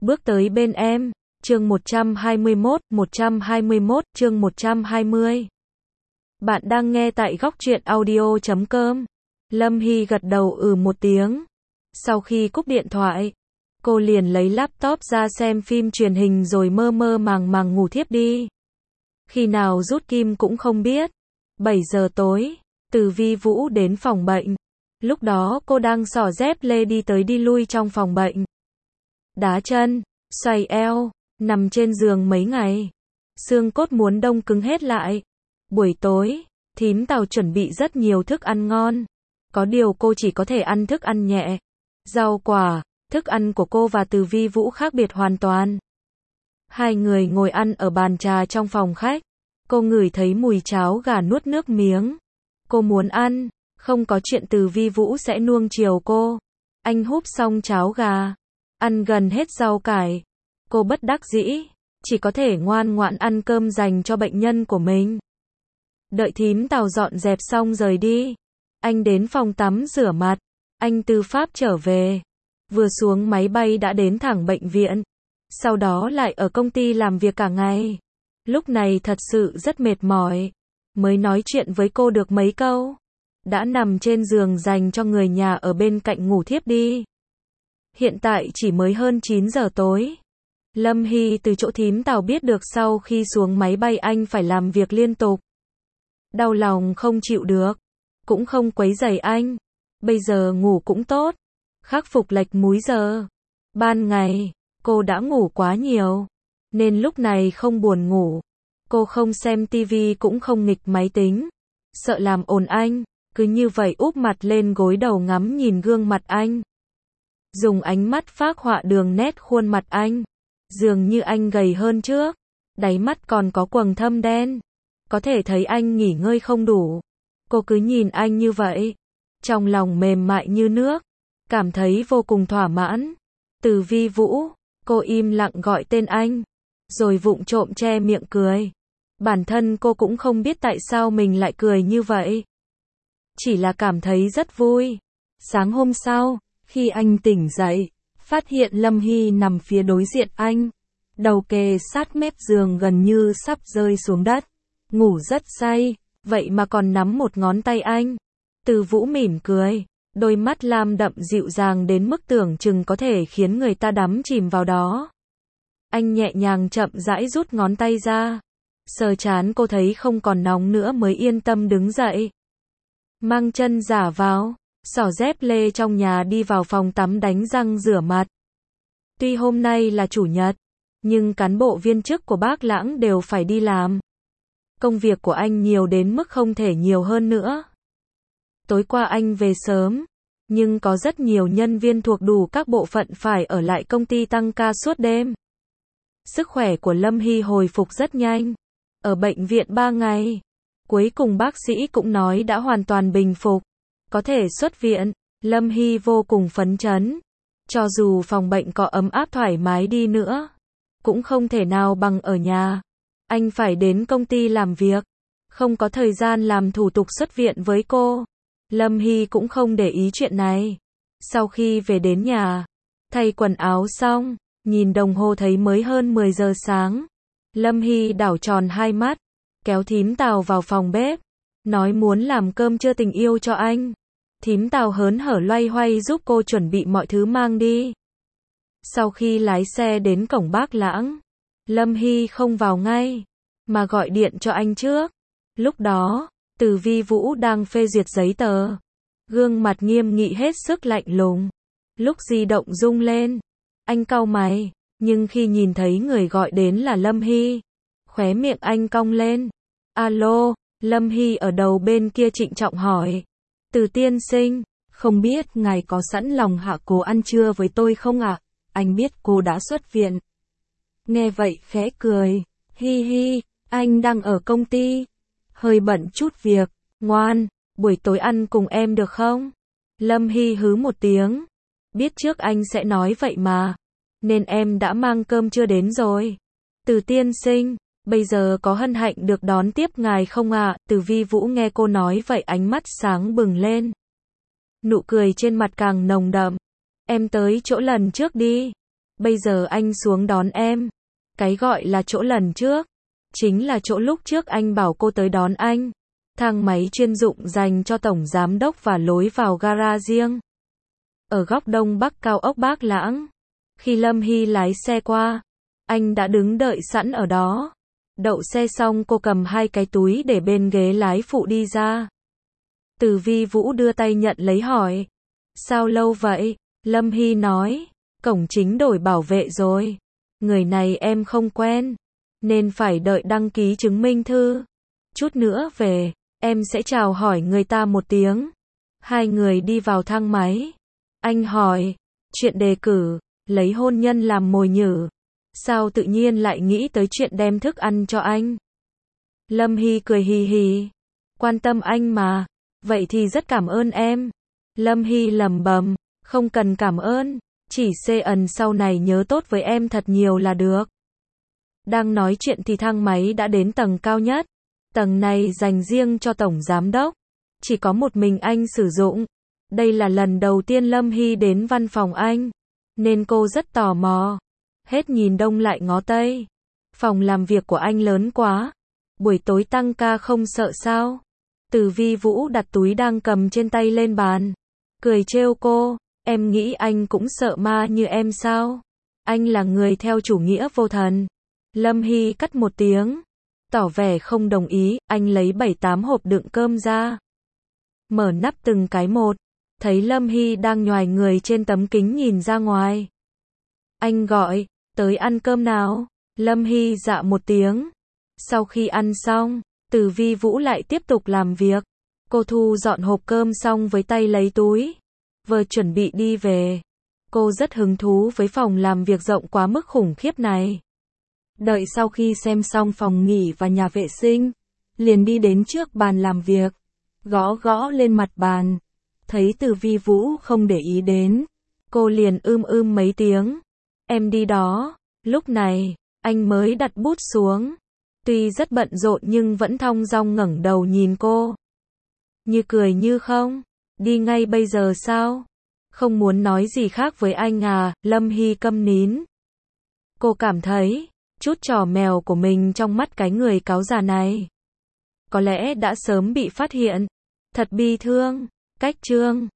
bước tới bên em. Chương 121, chương 120. Bạn đang nghe tại góc truyện audio.com. Lâm Hy gật đầu một tiếng. Sau khi cúp điện thoại, cô liền lấy laptop ra xem phim truyền hình rồi mơ mơ màng màng ngủ thiếp đi. Khi nào rút kim cũng không biết. 7 giờ tối, Từ Vi Vũ đến phòng bệnh. Lúc đó cô đang xỏ dép lê đi tới đi lui trong phòng bệnh. Đá chân, xoay eo, nằm trên giường mấy ngày. Xương cốt muốn đông cứng hết lại. Buổi tối, thím Tào chuẩn bị rất nhiều thức ăn ngon. Có điều cô chỉ có thể ăn thức ăn nhẹ. Rau quả, thức ăn của cô và Từ Vi Vũ khác biệt hoàn toàn. Hai người ngồi ăn ở bàn trà trong phòng khách. Cô ngửi thấy mùi cháo gà nuốt nước miếng. Cô muốn ăn, không có chuyện Từ Vi Vũ sẽ nuông chiều cô. Anh húp xong cháo gà, ăn gần hết rau cải. Cô bất đắc dĩ, chỉ có thể ngoan ngoãn ăn cơm dành cho bệnh nhân của mình. Đợi thím Tào dọn dẹp xong rời đi, anh đến phòng tắm rửa mặt. Anh từ Pháp trở về, vừa xuống máy bay đã đến thẳng bệnh viện. Sau đó lại ở công ty làm việc cả ngày. Lúc này thật sự rất mệt mỏi. Mới nói chuyện với cô được mấy câu, đã nằm trên giường dành cho người nhà ở bên cạnh ngủ thiếp đi. Hiện tại chỉ mới hơn 9 giờ tối. Lâm Hy từ chỗ thím Tào biết được sau khi xuống máy bay anh phải làm việc liên tục. Đau lòng không chịu được, cũng không quấy rầy anh. Bây giờ ngủ cũng tốt, khắc phục lệch múi giờ. Ban ngày, cô đã ngủ quá nhiều, nên lúc này không buồn ngủ. Cô không xem tivi cũng không nghịch máy tính, sợ làm ồn anh, cứ như vậy úp mặt lên gối đầu ngắm nhìn gương mặt anh. Dùng ánh mắt phác họa đường nét khuôn mặt anh. Dường như anh gầy hơn trước, đáy mắt còn có quầng thâm đen. Có thể thấy anh nghỉ ngơi không đủ. Cô cứ nhìn anh như vậy, trong lòng mềm mại như nước, cảm thấy vô cùng thỏa mãn. Từ Vi Vũ, cô im lặng gọi tên anh, rồi vụng trộm che miệng cười. Bản thân cô cũng không biết tại sao mình lại cười như vậy. Chỉ là cảm thấy rất vui. Sáng hôm sau, khi anh tỉnh dậy, phát hiện Lâm Hy nằm phía đối diện anh. Đầu kề sát mép giường gần như sắp rơi xuống đất. Ngủ rất say, vậy mà còn nắm một ngón tay anh. Từ Vũ mỉm cười, đôi mắt lam đậm dịu dàng đến mức tưởng chừng có thể khiến người ta đắm chìm vào đó. Anh nhẹ nhàng chậm rãi rút ngón tay ra. Sờ trán cô thấy không còn nóng nữa mới yên tâm đứng dậy. Mang chân giả vào, xỏ dép lê trong nhà đi vào phòng tắm đánh răng rửa mặt. Tuy hôm nay là chủ nhật, nhưng cán bộ viên chức của Bác Lãng đều phải đi làm. Công việc của anh nhiều đến mức không thể nhiều hơn nữa. Tối qua anh về sớm, nhưng có rất nhiều nhân viên thuộc đủ các bộ phận phải ở lại công ty tăng ca suốt đêm. Sức khỏe của Lâm Hy hồi phục rất nhanh. Ở bệnh viện 3 ngày, cuối cùng bác sĩ cũng nói đã hoàn toàn bình phục, có thể xuất viện. Lâm Hy vô cùng phấn chấn. Cho dù phòng bệnh có ấm áp thoải mái đi nữa, cũng không thể nào bằng ở nhà. Anh phải đến công ty làm việc, không có thời gian làm thủ tục xuất viện với cô. Lâm Hy cũng không để ý chuyện này. Sau khi về đến nhà, thay quần áo xong, nhìn đồng hồ thấy mới hơn 10 giờ sáng. Lâm Hy đảo tròn hai mắt, kéo thím Tào vào phòng bếp, nói muốn làm cơm trưa tình yêu cho anh. Thím Tào hớn hở loay hoay giúp cô chuẩn bị mọi thứ mang đi. Sau khi lái xe đến cổng Bác Lãng, Lâm Hy không vào ngay, mà gọi điện cho anh trước. Lúc đó, Từ Vi Vũ đang phê duyệt giấy tờ. Gương mặt nghiêm nghị hết sức lạnh lùng. Lúc di động rung lên, anh cau mày, nhưng khi nhìn thấy người gọi đến là Lâm Hy, khóe miệng anh cong lên. Alo, Lâm Hy ở đầu bên kia trịnh trọng hỏi. Từ tiên sinh, không biết ngài có sẵn lòng hạ cố ăn trưa với tôi không ạ? Anh biết cô đã xuất viện. Nghe vậy khẽ cười. Hi hi, anh đang ở công ty. Hơi bận chút việc. Ngoan, buổi tối ăn cùng em được không? Lâm Hy hứ một tiếng. Biết trước anh sẽ nói vậy mà, nên em đã mang cơm trưa đến rồi. Từ tiên sinh, bây giờ có hân hạnh được đón tiếp ngài không ạ? Từ Vi Vũ nghe cô nói vậy ánh mắt sáng bừng lên. Nụ cười trên mặt càng nồng đậm. Em tới chỗ lần trước đi. Bây giờ anh xuống đón em. Cái gọi là chỗ lần trước, chính là chỗ lúc trước anh bảo cô tới đón anh. Thang máy chuyên dụng dành cho tổng giám đốc và lối vào gara riêng. Ở góc đông bắc cao ốc Bác Lãng. Khi Lâm Hy lái xe qua, anh đã đứng đợi sẵn ở đó. Đậu xe xong cô cầm 2 cái túi để bên ghế lái phụ đi ra. Từ Vi Vũ đưa tay nhận lấy hỏi. Sao lâu vậy? Lâm Hy nói. Cổng chính đổi bảo vệ rồi. Người này em không quen, nên phải đợi đăng ký chứng minh thư. Chút nữa về, em sẽ chào hỏi người ta một tiếng. Hai người đi vào thang máy. Anh hỏi, chuyện đề cử, lấy hôn nhân làm mồi nhử. Sao tự nhiên lại nghĩ tới chuyện đem thức ăn cho anh? Lâm Hy cười hì hì. Quan tâm anh mà. Vậy thì rất cảm ơn em. Lâm Hy lẩm bẩm, không cần cảm ơn. Chỉ CN sau này nhớ tốt với em thật nhiều là được. Đang nói chuyện thì thang máy đã đến tầng cao nhất. Tầng này dành riêng cho tổng giám đốc. Chỉ có một mình anh sử dụng. Đây là lần đầu tiên Lâm Hy đến văn phòng anh, nên cô rất tò mò. Hết nhìn đông lại ngó tây. Phòng làm việc của anh lớn quá. Buổi tối tăng ca không sợ sao? Từ Vi Vũ đặt túi đang cầm trên tay lên bàn. Cười trêu cô. Em nghĩ anh cũng sợ ma như em sao? Anh là người theo chủ nghĩa vô thần. Lâm Hy cắt một tiếng. Tỏ vẻ không đồng ý, anh lấy 7-8 hộp đựng cơm ra. Mở nắp từng cái một. Thấy Lâm Hy đang nhoài người trên tấm kính nhìn ra ngoài. Anh gọi, tới ăn cơm nào? Lâm Hy dạ một tiếng. Sau khi ăn xong, Từ Vi Vũ lại tiếp tục làm việc. Cô thu dọn hộp cơm xong với tay lấy túi. Vừa chuẩn bị đi về. Cô rất hứng thú với phòng làm việc rộng quá mức khủng khiếp này. Đợi sau khi xem xong phòng nghỉ và nhà vệ sinh, liền đi đến trước bàn làm việc. Gõ gõ lên mặt bàn. Thấy Từ Vi Vũ không để ý đến. Cô liền mấy tiếng. Em đi đó. Lúc này, anh mới đặt bút xuống. Tuy rất bận rộn nhưng vẫn thong dong ngẩng đầu nhìn cô. Như cười như không. Đi ngay bây giờ sao? Không muốn nói gì khác với anh à? Lâm Hy câm nín. Cô cảm thấy, chút trò mèo của mình trong mắt cái người cáo già này có lẽ đã sớm bị phát hiện. Thật bi thương. Cách chương